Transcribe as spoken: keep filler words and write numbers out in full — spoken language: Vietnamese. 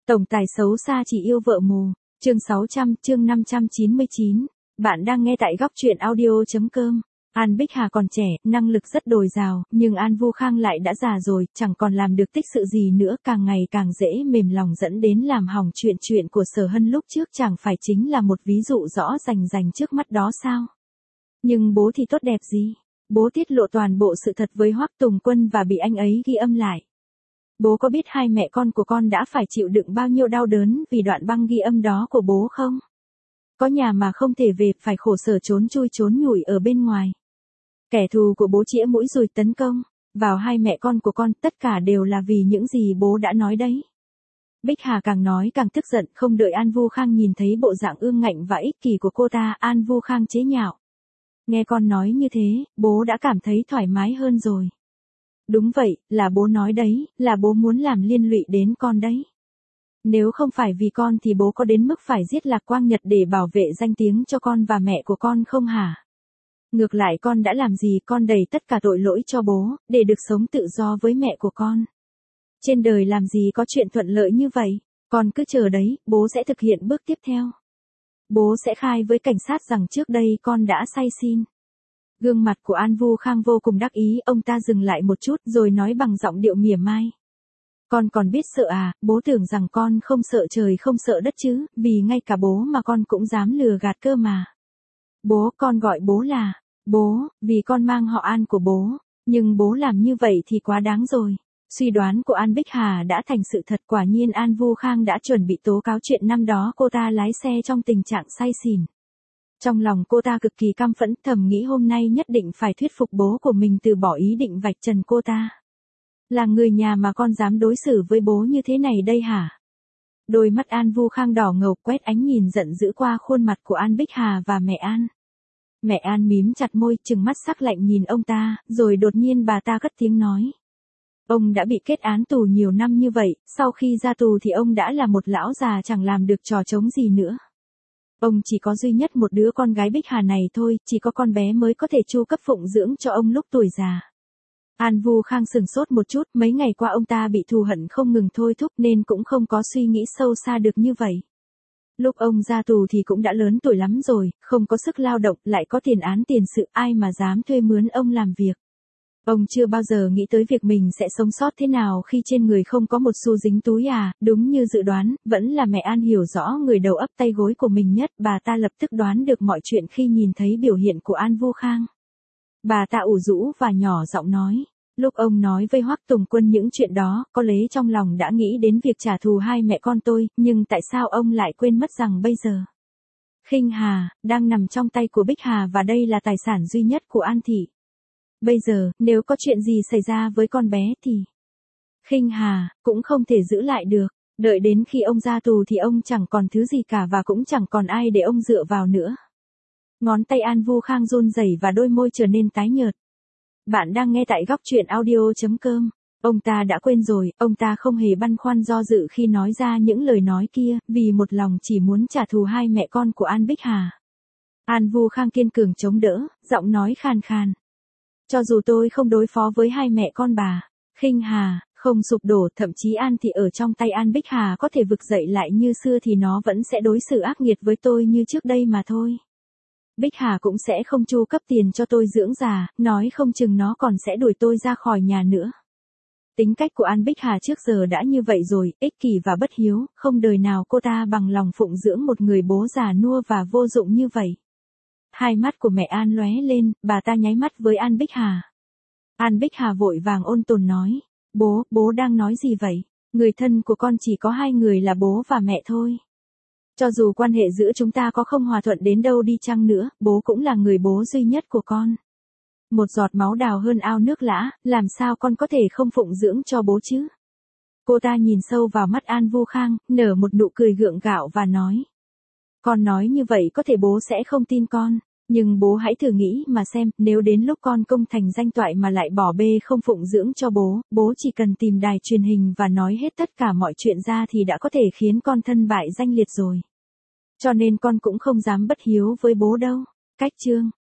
Tổng tài xấu xa chỉ yêu vợ mù. Chương sáu trăm, chương năm trăm chín mươi chín. Bạn đang nghe tại góc truyện audio.com. An Bích Hà còn trẻ, năng lực rất dồi dào, nhưng An Vu Khang lại đã già rồi, chẳng còn làm được tích sự gì nữa, càng ngày càng dễ mềm lòng dẫn đến làm hỏng chuyện chuyện của Sở Hân lúc trước chẳng phải chính là một ví dụ rõ rành rành trước mắt đó sao? Nhưng bố thì tốt đẹp gì? Bố tiết lộ toàn bộ sự thật với Hoắc Tùng Quân và bị anh ấy ghi âm lại. Bố có biết hai mẹ con của con đã phải chịu đựng bao nhiêu đau đớn vì đoạn băng ghi âm đó của bố không? Có nhà mà không thể về, phải khổ sở trốn chui trốn nhủi ở bên ngoài. Kẻ thù của bố chĩa mũi dùi tấn công vào hai mẹ con của con, tất cả đều là vì những gì bố đã nói đấy. Bích Hà càng nói càng tức giận, không đợi An Vu Khang nhìn thấy bộ dạng ương ngạnh và ích kỷ của cô ta, An Vu Khang chế nhạo. Nghe con nói như thế, bố đã cảm thấy thoải mái hơn rồi. Đúng vậy, là bố nói đấy, là bố muốn làm liên lụy đến con đấy. Nếu không phải vì con thì bố có đến mức phải giết Lạc Quang Nhật để bảo vệ danh tiếng cho con và mẹ của con không hả? Ngược lại con đã làm gì, con đẩy tất cả tội lỗi cho bố, để được sống tự do với mẹ của con. Trên đời làm gì có chuyện thuận lợi như vậy, con cứ chờ đấy, bố sẽ thực hiện bước tiếp theo. Bố sẽ khai với cảnh sát rằng trước đây con đã say xin. Gương mặt của An Vu Khang vô cùng đắc ý, ông ta dừng lại một chút rồi nói bằng giọng điệu mỉa mai. Con còn biết sợ à, bố tưởng rằng con không sợ trời không sợ đất chứ, vì ngay cả bố mà con cũng dám lừa gạt cơ mà. Bố, con gọi bố là bố, vì con mang họ An của bố, nhưng bố làm như vậy thì quá đáng rồi. Suy đoán của An Bích Hà đã thành sự thật, quả nhiên An Vu Khang đã chuẩn bị tố cáo chuyện năm đó cô ta lái xe trong tình trạng say xỉn. Trong lòng cô ta cực kỳ căm phẫn, thầm nghĩ hôm nay nhất định phải thuyết phục bố của mình từ bỏ ý định vạch trần cô ta. Là người nhà mà con dám đối xử với bố như thế này đây hả? Đôi mắt An Vu Khang đỏ ngầu quét ánh nhìn giận dữ qua khuôn mặt của An Bích Hà và mẹ An. Mẹ An mím chặt môi, trừng mắt sắc lạnh nhìn ông ta, rồi đột nhiên bà ta cất tiếng nói. Ông đã bị kết án tù nhiều năm như vậy, sau khi ra tù thì ông đã là một lão già chẳng làm được trò trống gì nữa. Ông chỉ có duy nhất một đứa con gái Bích Hà này thôi, chỉ có con bé mới có thể chu cấp phụng dưỡng cho ông lúc tuổi già. An Vu Khang sừng sốt một chút, mấy ngày qua ông ta bị thù hận không ngừng thôi thúc nên cũng không có suy nghĩ sâu xa được như vậy. Lúc ông ra tù thì cũng đã lớn tuổi lắm rồi, không có sức lao động, lại có tiền án tiền sự, ai mà dám thuê mướn ông làm việc. Ông chưa bao giờ nghĩ tới việc mình sẽ sống sót thế nào khi trên người không có một xu dính túi à, đúng như dự đoán, vẫn là mẹ An hiểu rõ người đầu ấp tay gối của mình nhất, bà ta lập tức đoán được mọi chuyện khi nhìn thấy biểu hiện của An Vu Khang. Bà ta ủ rũ và nhỏ giọng nói, lúc ông nói với Hoắc Tùng Quân những chuyện đó, có lẽ trong lòng đã nghĩ đến việc trả thù hai mẹ con tôi, nhưng tại sao ông lại quên mất rằng bây giờ Khinh Hà đang nằm trong tay của Bích Hà và đây là tài sản duy nhất của An thị. Bây giờ, nếu có chuyện gì xảy ra với con bé thì Khinh Hà cũng không thể giữ lại được, đợi đến khi ông ra tù thì ông chẳng còn thứ gì cả và cũng chẳng còn ai để ông dựa vào nữa. Ngón tay An Vu Khang run rẩy và đôi môi trở nên tái nhợt. Bạn đang nghe tại góc truyện audio.com. Ông ta đã quên rồi, ông ta không hề băn khoăn do dự khi nói ra những lời nói kia, vì một lòng chỉ muốn trả thù hai mẹ con của An Bích Hà. An Vu Khang kiên cường chống đỡ, giọng nói khàn khàn. Cho dù tôi không đối phó với hai mẹ con bà Khinh Hà không sụp đổ, thậm chí An thị ở trong tay An Bích Hà có thể vực dậy lại như xưa thì nó vẫn sẽ đối xử ác nghiệt với tôi như trước đây mà thôi. Bích Hà cũng sẽ không chu cấp tiền cho tôi dưỡng già, nói không chừng nó còn sẽ đuổi tôi ra khỏi nhà nữa. Tính cách của An Bích Hà trước giờ đã như vậy rồi, ích kỷ và bất hiếu, không đời nào cô ta bằng lòng phụng dưỡng một người bố già nua và vô dụng như vậy. Hai mắt của mẹ An lóe lên, bà ta nháy mắt với An Bích Hà. An Bích Hà vội vàng ôn tồn nói, bố, bố đang nói gì vậy? Người thân của con chỉ có hai người là bố và mẹ thôi. Cho dù quan hệ giữa chúng ta có không hòa thuận đến đâu đi chăng nữa, bố cũng là người bố duy nhất của con. Một giọt máu đào hơn ao nước lã, làm sao con có thể không phụng dưỡng cho bố chứ? Cô ta nhìn sâu vào mắt An Vu Khang, nở một nụ cười gượng gạo và nói. Con nói như vậy có thể bố sẽ không tin con, nhưng bố hãy thử nghĩ mà xem, nếu đến lúc con công thành danh toại mà lại bỏ bê không phụng dưỡng cho bố, bố chỉ cần tìm đài truyền hình và nói hết tất cả mọi chuyện ra thì đã có thể khiến con thân bại danh liệt rồi. Cho nên con cũng không dám bất hiếu với bố đâu. Cách chương